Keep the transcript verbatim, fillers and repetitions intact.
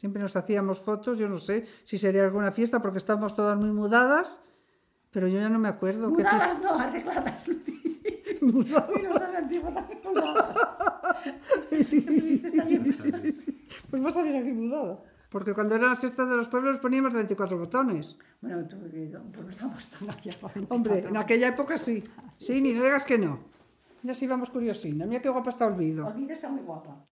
Siempre nos hacíamos fotos, yo no sé si sería alguna fiesta porque estamos todas muy mudadas, pero yo ya no me acuerdo. Mudadas no, arregladas. Mudadas. Y no sabes antiguo también mudadas. ¿Qué me dices ahí? Pues vas a salir aquí mudada. Porque cuando eran las fiestas de los pueblos poníamos de veinticuatro botones. Bueno, tú, pues no estamos tan allá. Hombre, en aquella época sí. Sí, ni no digas que no. Ya sí vamos curiosina. Mira qué guapa está Olvido. Olvido está muy guapa.